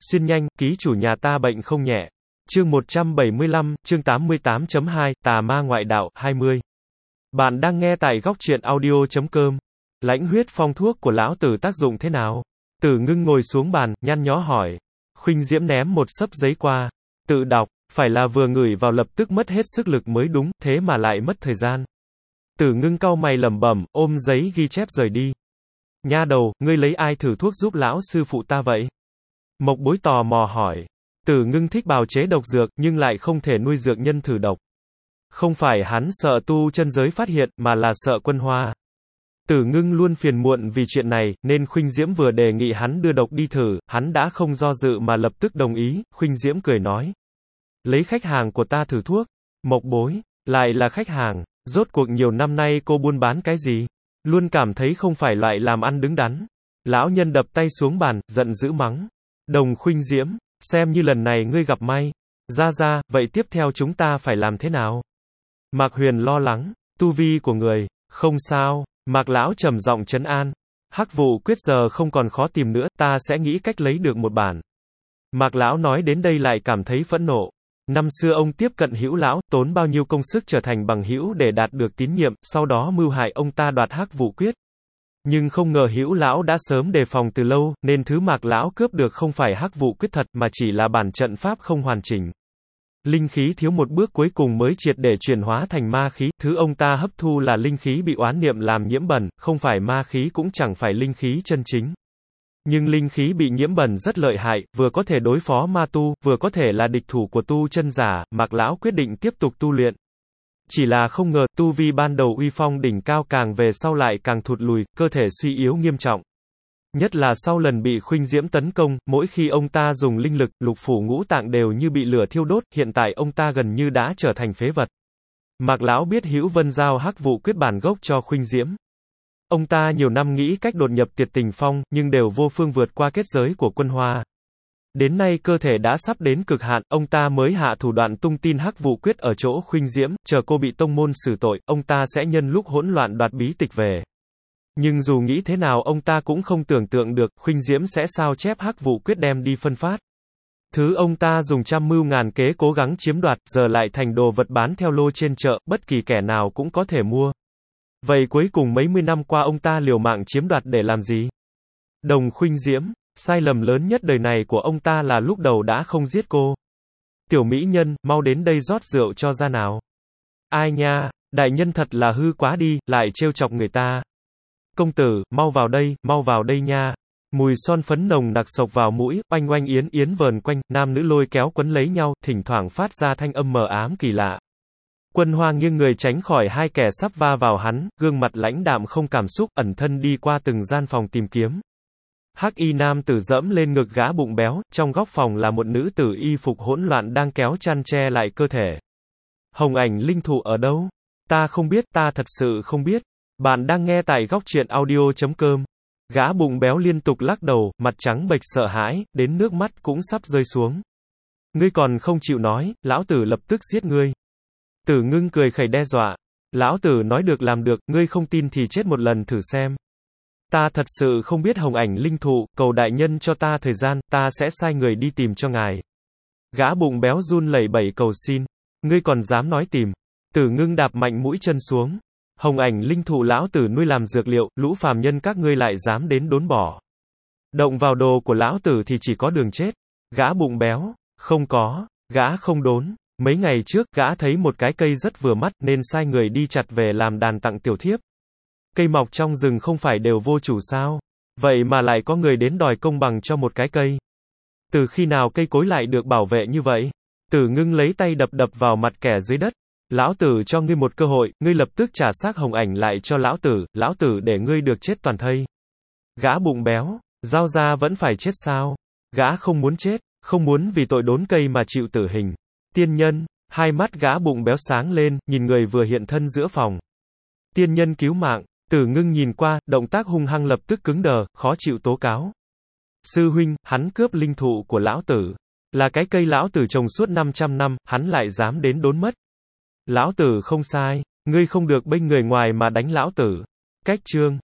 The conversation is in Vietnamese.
Xin nhanh, ký chủ nhà ta bệnh không nhẹ. Chương 175, chương 88.2, Tà ma ngoại đạo, 20. Bạn đang nghe tại góc truyện audio.com. Lãnh huyết phong thuốc của lão tử tác dụng thế nào? Tử Ngưng ngồi xuống bàn, nhăn nhó hỏi. Khuynh Diễm ném một xấp giấy qua. Tự đọc, phải là vừa ngửi vào lập tức mất hết sức lực mới đúng, thế mà lại mất thời gian. Tử Ngưng cau mày lẩm bẩm, ôm giấy ghi chép rời đi. Nha đầu, ngươi lấy ai thử thuốc giúp lão sư phụ ta vậy? Mộc Bối tò mò hỏi. Tử Ngưng thích bào chế độc dược, nhưng lại không thể nuôi dược nhân thử độc. Không phải hắn sợ tu chân giới phát hiện, mà là sợ Quân Hoa. Tử Ngưng luôn phiền muộn vì chuyện này, nên Khuynh Diễm vừa đề nghị hắn đưa độc đi thử, hắn đã không do dự mà lập tức đồng ý. Khuynh Diễm cười nói. Lấy khách hàng của ta thử thuốc. Mộc Bối, lại là khách hàng, rốt cuộc nhiều năm nay cô buôn bán cái gì? Luôn cảm thấy không phải loại làm ăn đứng đắn. Lão nhân đập tay xuống bàn, giận dữ mắng. Đồng Khuynh Diễm, xem như lần này ngươi gặp may. Ra, vậy tiếp theo chúng ta phải làm thế nào? Mạc Huyền lo lắng, tu vi của người, không sao. Mạc Lão trầm giọng trấn an. Hắc vụ quyết giờ không còn khó tìm nữa, ta sẽ nghĩ cách lấy được một bản. Mạc Lão nói đến đây lại cảm thấy phẫn nộ. Năm xưa ông tiếp cận Hữu Lão, tốn bao nhiêu công sức trở thành bằng hữu để đạt được tín nhiệm, sau đó mưu hại ông ta đoạt Hắc vụ quyết. Nhưng không ngờ Hữu Lão đã sớm đề phòng từ lâu, nên thứ Mạc Lão cướp được không phải Hắc vụ quyết thật, mà chỉ là bản trận pháp không hoàn chỉnh. Linh khí thiếu một bước cuối cùng mới triệt để chuyển hóa thành ma khí, thứ ông ta hấp thu là linh khí bị oán niệm làm nhiễm bẩn, không phải ma khí cũng chẳng phải linh khí chân chính. Nhưng linh khí bị nhiễm bẩn rất lợi hại, vừa có thể đối phó ma tu, vừa có thể là địch thủ của tu chân giả. Mạc Lão quyết định tiếp tục tu luyện. Chỉ là không ngờ, tu vi ban đầu uy phong đỉnh cao càng về sau lại càng thụt lùi, cơ thể suy yếu nghiêm trọng. Nhất là sau lần bị Khuynh Diễm tấn công, mỗi khi ông ta dùng linh lực, lục phủ ngũ tạng đều như bị lửa thiêu đốt, hiện tại ông ta gần như đã trở thành phế vật. Mạc Lão biết Hữu Vân giao Hắc vụ quyết bản gốc cho Khuynh Diễm. Ông ta nhiều năm nghĩ cách đột nhập Tuyệt Tình Phong, nhưng đều vô phương vượt qua kết giới của Quân Hoa. Đến nay cơ thể đã sắp đến cực hạn, ông ta mới hạ thủ đoạn tung tin Hắc vụ quyết ở chỗ Khuynh Diễm, chờ cô bị tông môn xử tội, ông ta sẽ nhân lúc hỗn loạn đoạt bí tịch về. Nhưng dù nghĩ thế nào ông ta cũng không tưởng tượng được, Khuynh Diễm sẽ sao chép Hắc vụ quyết đem đi phân phát. Thứ ông ta dùng trăm mưu ngàn kế cố gắng chiếm đoạt, giờ lại thành đồ vật bán theo lô trên chợ, bất kỳ kẻ nào cũng có thể mua. Vậy cuối cùng mấy mươi năm qua ông ta liều mạng chiếm đoạt để làm gì? Đồng Khuynh Diễm, sai lầm lớn nhất đời này của ông ta là lúc đầu đã không giết cô. Tiểu mỹ nhân, mau đến đây rót rượu cho ra nào. Ai nha, đại nhân thật là hư quá đi, lại trêu chọc người ta. Công tử, mau vào đây nha. Mùi son phấn nồng nặc sộc vào mũi, oanh oanh yến yến vờn quanh, nam nữ lôi kéo quấn lấy nhau, thỉnh thoảng phát ra thanh âm mờ ám kỳ lạ. Quân Hoa nghiêng người tránh khỏi hai kẻ sắp va vào hắn, gương mặt lãnh đạm không cảm xúc, ẩn thân đi qua từng gian phòng tìm kiếm. Hắc y nam tử dẫm lên ngực gã bụng béo, trong góc phòng là một nữ tử y phục hỗn loạn đang kéo chăn che lại cơ thể. Hồng Ảnh linh thụ ở đâu? Ta không biết, ta thật sự không biết. Bạn đang nghe tại góc truyện audio.com. Gã bụng béo liên tục lắc đầu, mặt trắng bệch sợ hãi, đến nước mắt cũng sắp rơi xuống. Ngươi còn không chịu nói, lão tử lập tức giết ngươi. Tử Ngưng cười khẩy đe dọa. Lão tử nói được làm được, ngươi không tin thì chết một lần thử xem. Ta thật sự không biết Hồng Ảnh linh thụ, cầu đại nhân cho ta thời gian, ta sẽ sai người đi tìm cho ngài. Gã bụng béo run lẩy bẩy cầu xin. Ngươi còn dám nói tìm. Tử Ngưng đạp mạnh mũi chân xuống. Hồng Ảnh linh thụ lão tử nuôi làm dược liệu, lũ phàm nhân các ngươi lại dám đến đốn bỏ. Động vào đồ của lão tử thì chỉ có đường chết. Gã bụng béo, không có, gã không đốn. Mấy ngày trước, gã thấy một cái cây rất vừa mắt, nên sai người đi chặt về làm đàn tặng tiểu thiếp. Cây mọc trong rừng không phải đều vô chủ sao? Vậy mà lại có người đến đòi công bằng cho một cái cây. Từ khi nào cây cối lại được bảo vệ như vậy? Tử Ngưng lấy tay đập vào mặt kẻ dưới đất. Lão tử cho ngươi một cơ hội, ngươi lập tức trả xác Hồng Ảnh lại cho lão tử để ngươi được chết toàn thây. Gã bụng béo, giao ra vẫn phải chết sao? Gã không muốn chết, không muốn vì tội đốn cây mà chịu tử hình. Tiên nhân, hai mắt gã bụng béo sáng lên, nhìn người vừa hiện thân giữa phòng. Tiên nhân cứu mạng. Tử Ngưng nhìn qua, động tác hung hăng lập tức cứng đờ, khó chịu tố cáo. Sư huynh, hắn cướp linh thụ của lão tử. Là cái cây lão tử trồng suốt 500 năm, hắn lại dám đến đốn mất. Lão tử không sai, ngươi không được bênh người ngoài mà đánh lão tử. Cách chương